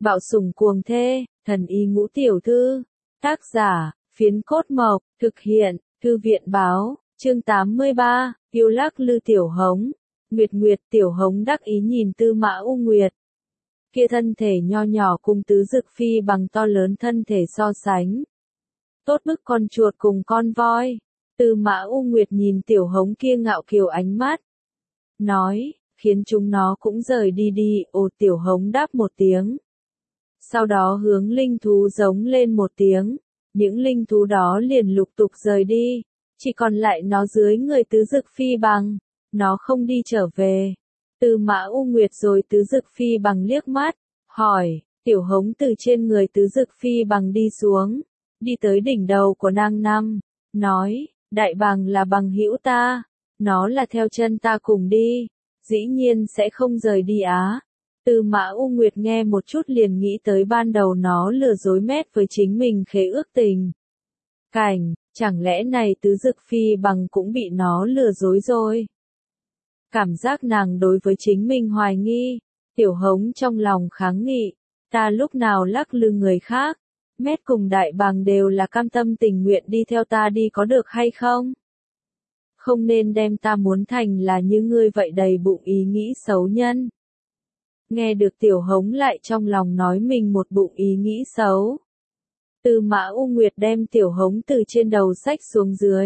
Bạo sủng cuồng thê, thần y ngũ tiểu thư. Tác giả, Phiến Cốt Mộc, thực hiện, Thư viện báo, chương 83, yêu lắc lư tiểu hống. Nguyệt Nguyệt tiểu hống đắc ý nhìn Tư Mã U Nguyệt. Kia thân thể nho nhỏ cùng Tứ Dực Phi bằng to lớn thân thể so sánh. Tốt bức con chuột cùng con voi. Tư Mã U Nguyệt nhìn tiểu hống kia ngạo kiều ánh mắt. Nói, khiến chúng nó cũng rời đi đi, ồ tiểu hống đáp một tiếng. Sau đó hướng linh thú giống lên một tiếng, những linh thú đó liền lục tục rời đi, chỉ còn lại nó dưới người Tứ Dực Phi bằng, nó không đi trở về. Tư Mã U Nguyệt rồi Tứ Dực Phi bằng liếc mắt, hỏi, tiểu hống từ trên người Tứ Dực Phi bằng đi xuống, đi tới đỉnh đầu của nàng năm, nói, đại bằng là bằng hữu ta, nó là theo chân ta cùng đi, dĩ nhiên sẽ không rời đi á. Tư Mã U Nguyệt nghe một chút liền nghĩ tới ban đầu nó lừa dối mét với chính mình khế ước tình. Cảnh, chẳng lẽ này Tứ Dực Phi bằng cũng bị nó lừa dối rồi. Cảm giác nàng đối với chính mình hoài nghi, tiểu hống trong lòng kháng nghị, ta lúc nào lắc lư người khác, mét cùng đại bàng đều là cam tâm tình nguyện đi theo ta đi có được hay không? Không nên đem ta muốn thành là như ngươi vậy đầy bụng ý nghĩ xấu nhân. Nghe được tiểu hống lại trong lòng nói mình một bụng ý nghĩ xấu. Tư Mã U Nguyệt đem tiểu hống từ trên đầu xách xuống dưới.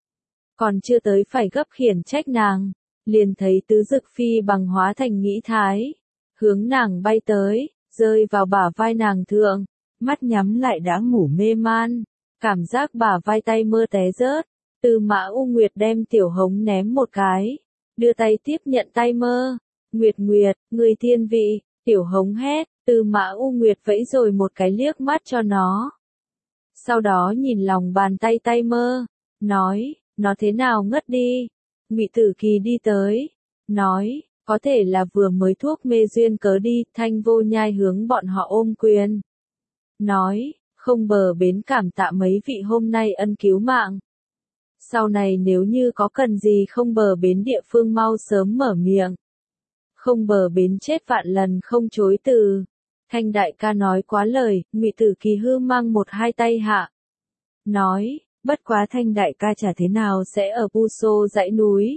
Còn chưa tới phải gấp khiển trách nàng, liền thấy Tứ Dực Phi bằng hóa thành nghĩ thái, hướng nàng bay tới, rơi vào bả vai nàng thượng, mắt nhắm lại đã ngủ mê man, cảm giác bả vai tay mơ té rớt. Tư Mã U Nguyệt đem tiểu hống ném một cái, đưa tay tiếp nhận tay mơ. Nguyệt Nguyệt, người thiên vị, tiểu hống hét, Tư Mã U Nguyệt vẫy rồi một cái liếc mắt cho nó. Sau đó nhìn lòng bàn tay tay mơ, nói, nó thế nào ngất đi. Ngụy Tử Kỳ đi tới, nói, có thể là vừa mới thuốc mê duyên cớ đi, Thanh Vô Nhai hướng bọn họ ôm quyền. Nói, không bờ bến cảm tạ mấy vị hôm nay ân cứu mạng. Sau này nếu như có cần gì không bờ bến địa phương mau sớm mở miệng. Không bờ bến chết vạn lần không chối từ. Thanh đại ca nói quá lời, Ngụy Tử Kỳ hư mang một hai tay hạ. Nói, bất quá Thanh đại ca chả thế nào sẽ ở Pu Sô dãy núi.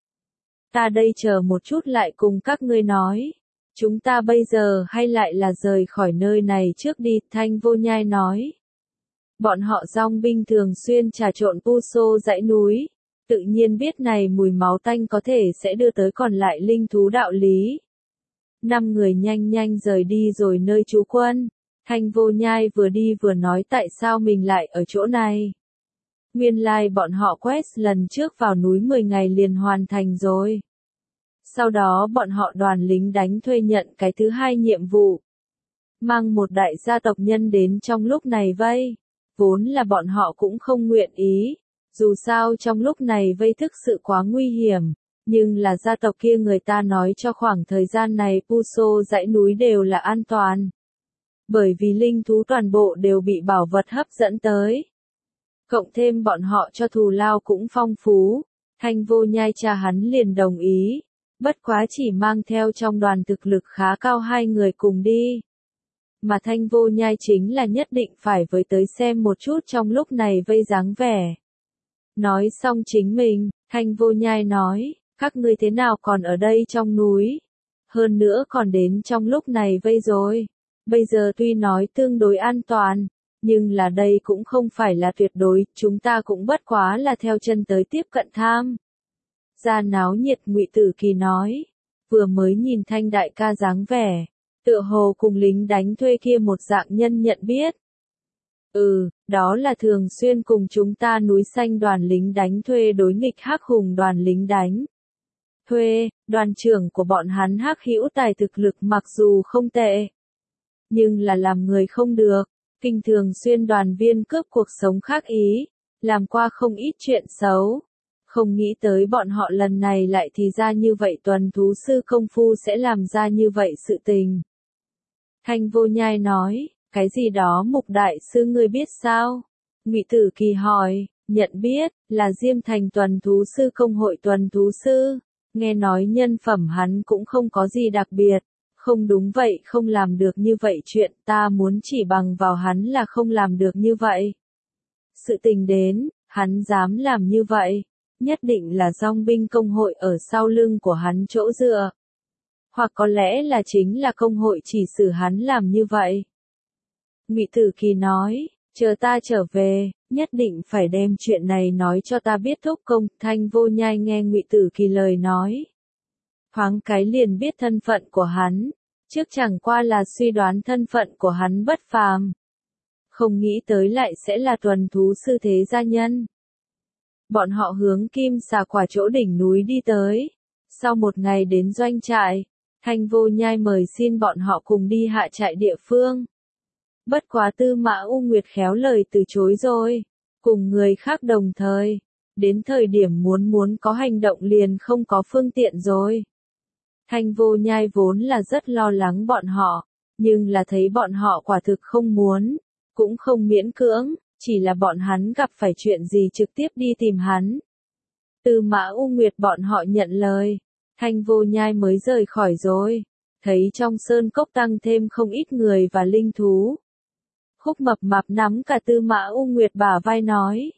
Ta đây chờ một chút lại cùng các ngươi nói. Chúng ta bây giờ hay lại là rời khỏi nơi này trước đi, Thanh Vô Nhai nói. Bọn họ dòng binh thường xuyên trà trộn Pu Sô dãy núi. Tự nhiên biết này mùi máu tanh có thể sẽ đưa tới còn lại linh thú đạo lý. 5 người nhanh nhanh rời đi rồi nơi trú quân. Thanh Vô Nhai vừa đi vừa nói tại sao mình lại ở chỗ này. Nguyên lai bọn họ quest lần trước vào núi 10 ngày liền hoàn thành rồi. Sau đó bọn họ đoàn lính đánh thuê nhận cái thứ hai nhiệm vụ. Mang một đại gia tộc nhân đến trong lúc này vây. Vốn là bọn họ cũng không nguyện ý. Dù sao trong lúc này vây thực sự quá nguy hiểm, nhưng là gia tộc kia người ta nói cho khoảng thời gian này Pu Sô dãy núi đều là an toàn. Bởi vì linh thú toàn bộ đều bị bảo vật hấp dẫn tới. Cộng thêm bọn họ cho thù lao cũng phong phú, Thanh Vô Nhai cha hắn liền đồng ý, bất quá chỉ mang theo trong đoàn thực lực khá cao 2 người cùng đi. Mà Thanh Vô Nhai chính là nhất định phải với tới xem một chút trong lúc này vây dáng vẻ. Nói xong chính mình, Thanh Vô Nhai nói, các ngươi thế nào còn ở đây trong núi? Hơn nữa còn đến trong lúc này vây rồi. Bây giờ tuy nói tương đối an toàn, nhưng là đây cũng không phải là tuyệt đối, chúng ta cũng bất quá là theo chân tới tiếp cận tham. Ra náo nhiệt Ngụy Tử Kỳ nói, vừa mới nhìn Thanh đại ca dáng vẻ, tựa hồ cùng lính đánh thuê kia một dạng nhân nhận biết. Đó là thường xuyên cùng chúng ta núi xanh đoàn lính đánh thuê đối nghịch Hắc Hùng đoàn lính đánh thuê, đoàn trưởng của bọn hắn Hắc Hữu tài thực lực mặc dù không tệ, nhưng là làm người không được, kinh thường xuyên đoàn viên cướp cuộc sống khác ý, làm qua không ít chuyện xấu. Không nghĩ tới bọn họ lần này lại thì ra như vậy tuần thú sư công phu sẽ làm ra như vậy sự tình. Thanh Vô Nhai nói. Cái gì đó Mục đại sư ngươi biết sao? Ngụy Tử Kỳ hỏi, nhận biết, là Diêm Thành tuần thú sư công hội tuần thú sư. Nghe nói nhân phẩm hắn cũng không có gì đặc biệt, Không đúng vậy, không làm được như vậy, chuyện ta muốn chỉ bằng vào hắn là không làm được như vậy. Sự tình đến, hắn dám làm như vậy, nhất định là dòng binh công hội ở sau lưng của hắn chỗ dựa. Hoặc có lẽ là chính là công hội chỉ xử hắn làm như vậy. Ngụy Tử Kỳ nói, chờ ta trở về, nhất định phải đem chuyện này nói cho ta biết. Thúc công. Thanh Vô Nhai nghe Ngụy Tử Kỳ lời nói, thoáng cái liền biết thân phận của hắn, trước chẳng qua là suy đoán thân phận của hắn bất phàm. Không nghĩ tới lại sẽ là tuần thú sư thế gia nhân. Bọn họ hướng Kim Xà Quả chỗ đỉnh núi đi tới. Sau một ngày đến doanh trại, Thanh Vô Nhai mời xin bọn họ cùng đi hạ trại địa phương. Bất quá Tư Mã U Nguyệt khéo lời từ chối rồi, cùng người khác đồng thời, đến thời điểm muốn có hành động liền không có phương tiện rồi. Thanh Vô Nhai vốn là rất lo lắng bọn họ, nhưng là thấy bọn họ quả thực không muốn, cũng không miễn cưỡng, chỉ là bọn hắn gặp phải chuyện gì trực tiếp đi tìm hắn. Tư Mã U Nguyệt bọn họ nhận lời, Thanh Vô Nhai mới rời khỏi rồi, thấy trong sơn cốc tăng thêm không ít người và linh thú. Khúc Mập Mạp nắm cả Tư Mã U Nguyệt bả vai nói.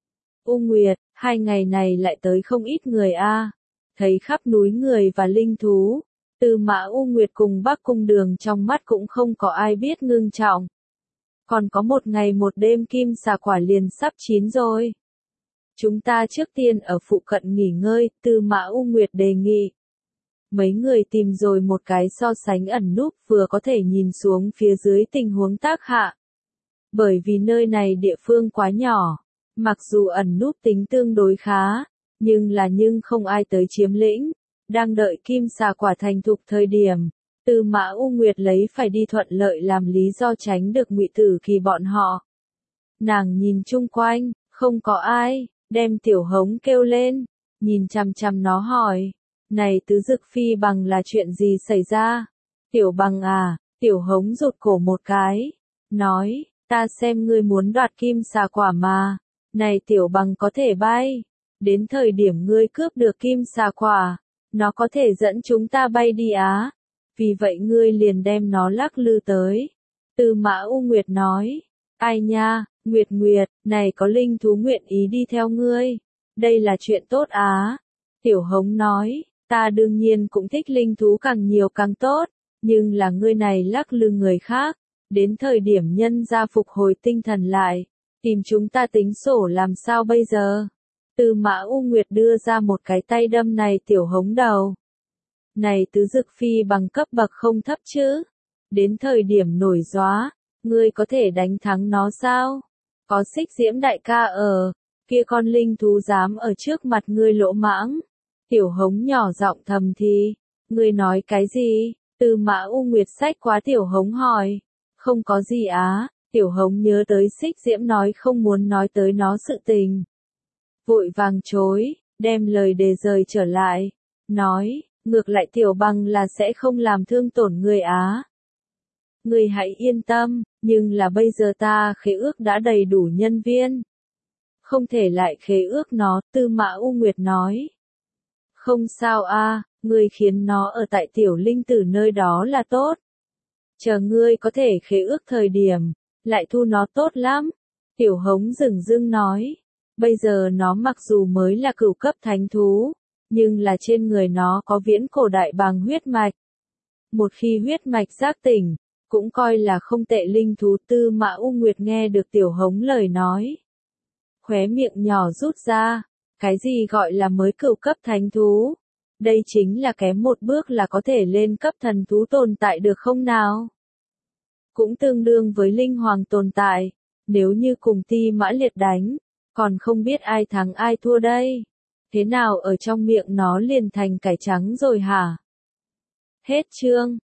U Nguyệt, 2 ngày này lại tới không ít người a. Thấy khắp núi người và linh thú, Tư Mã U Nguyệt cùng Bắc Cung Đường trong mắt cũng không có ai biết ngưng trọng. Còn có 1 ngày 1 đêm Kim Xà Quả liền sắp chín rồi. Chúng ta trước tiên ở phụ cận nghỉ ngơi, Tư Mã U Nguyệt đề nghị. Mấy người tìm rồi một cái so sánh ẩn núp vừa có thể nhìn xuống phía dưới tình huống tác hạ. Bởi vì nơi này địa phương quá nhỏ, mặc dù ẩn núp tính tương đối khá, nhưng không ai tới chiếm lĩnh. Đang đợi Kim Xà Quả thành thục thời điểm, Tư Mã U Nguyệt lấy phải đi thuận lợi làm lý do tránh được Ngụy Tử Kỳ bọn họ. Nàng nhìn chung quanh, không có ai, đem Tiểu Hống kêu lên, nhìn chằm chằm nó hỏi, này Tứ Dực Phi Bằng là chuyện gì xảy ra? Tiểu Bằng à, Tiểu Hống rụt cổ một cái, nói, ta xem ngươi muốn đoạt Kim Xà Quả mà, này Tiểu Bằng có thể bay, đến thời điểm ngươi cướp được Kim Xà Quả, nó có thể dẫn chúng ta bay đi á, vì vậy ngươi liền đem nó lắc lư tới. Tư Mã U Nguyệt nói, ai nha, Nguyệt Nguyệt, này có linh thú nguyện ý đi theo ngươi, đây là chuyện tốt á. Tiểu Hống nói, ta đương nhiên cũng thích linh thú càng nhiều càng tốt, nhưng là ngươi này lắc lư người khác, đến thời điểm nhân gia phục hồi tinh thần lại, tìm chúng ta tính sổ làm sao bây giờ? Tư Mã U Nguyệt đưa ra một cái tay đâm này Tiểu Hống đầu. Này Tứ Dực Phi Bằng cấp bậc không thấp chứ? Đến thời điểm nổi gió, ngươi có thể đánh thắng nó sao? Có Xích Diễm đại ca ở, kia con linh thú dám ở trước mặt ngươi lỗ mãng. Tiểu Hống nhỏ giọng thầm thì, ngươi nói cái gì? Tư Mã U Nguyệt xách quá Tiểu Hống hỏi, không có gì á. Tiểu Hống nhớ tới Xích Diễm nói không muốn nói tới nó sự tình. Vội vàng chối, đem lời đề rời trở lại, nói, ngược lại Tiểu Bằng là sẽ không làm thương tổn người á. Người hãy yên tâm, nhưng là bây giờ ta khế ước đã đầy đủ nhân viên. Không thể lại khế ước nó, Tư Mã U Nguyệt nói. Không sao a, ngươi khiến nó ở tại Tiểu Linh Tử nơi đó là tốt. Chờ ngươi có thể khế ước thời điểm, lại thu nó tốt lắm. Tiểu Hống dửng dưng nói. Bây giờ nó mặc dù mới là cửu cấp thánh thú, nhưng là trên người nó có viễn cổ đại bàng huyết mạch. Một khi huyết mạch giác tỉnh, cũng coi là không tệ linh thú. Tư Mã U Nguyệt nghe được Tiểu Hống lời nói, khóe miệng nhỏ rút ra, cái gì gọi là mới cửu cấp thánh thú? Đây chính là kém một bước là có thể lên cấp thần thú tồn tại được không nào? Cũng tương đương với linh hoàng tồn tại, nếu như cùng Ti Mã Liệt đánh, còn không biết ai thắng ai thua đây. Thế nào ở trong miệng nó liền thành cải trắng rồi hả? Hết chương.